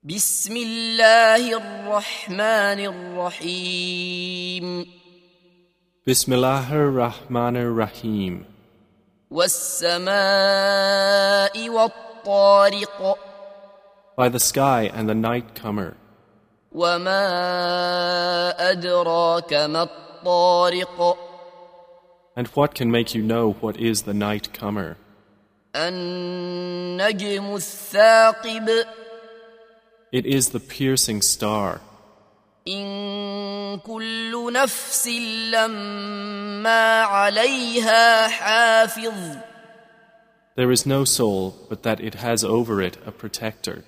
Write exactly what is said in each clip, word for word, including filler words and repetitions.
بسم الله الرحمن الرحيم Bismillahir Rahmanir Rahim. والسماء والطارق By the sky and the night comer. وما أدراك ما الطارق And what can make you know what is the night comer? النجم الثاقب It is the piercing star. إن كل نفس لما عليها حافظ There is no soul but that it has over it a protector.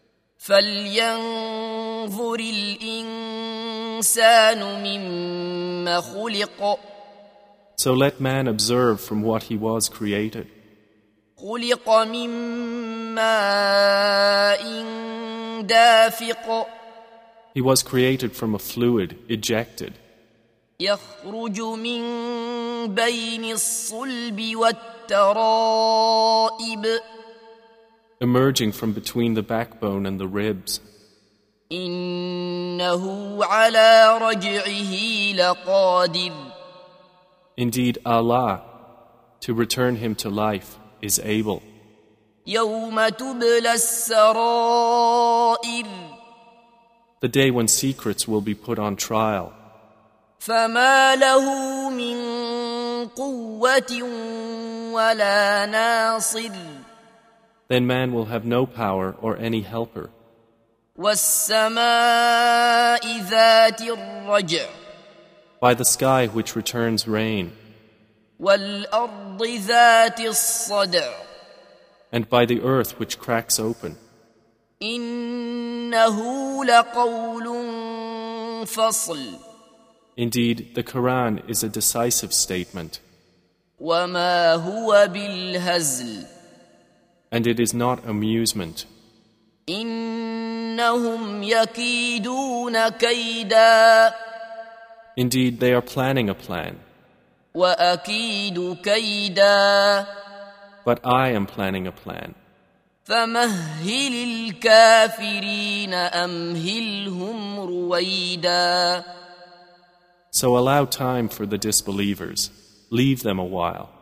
فلينظر الإنسان مما خلق So let man observe from what he was created. خلق من ماء دافق He was created from a fluid ejected, يخرج من بين الصلب والترائب emerging from between the backbone and the ribs. إنه على رجعه لقادر Indeed, Allah, to return him to life, is able. يوم تبلى السرائر The day when secrets will be put on trial. فما له من قوة ولا ناصر Then man will have no power or any helper. والسماء ذات الرجع By the sky which returns rain, والأرض ذات الصدع and by the earth which cracks open. إنه لقول فصل Indeed, the Quran is a decisive statement, وما هو بالهزل and it is not amusement. إنهم يكيدون كيدا Indeed, they are planning a plan, وأكيد كيدا but I am planning a plan. فمهل الكافرين أمهلهم رويدا So allow time for the disbelievers. Leave them a while.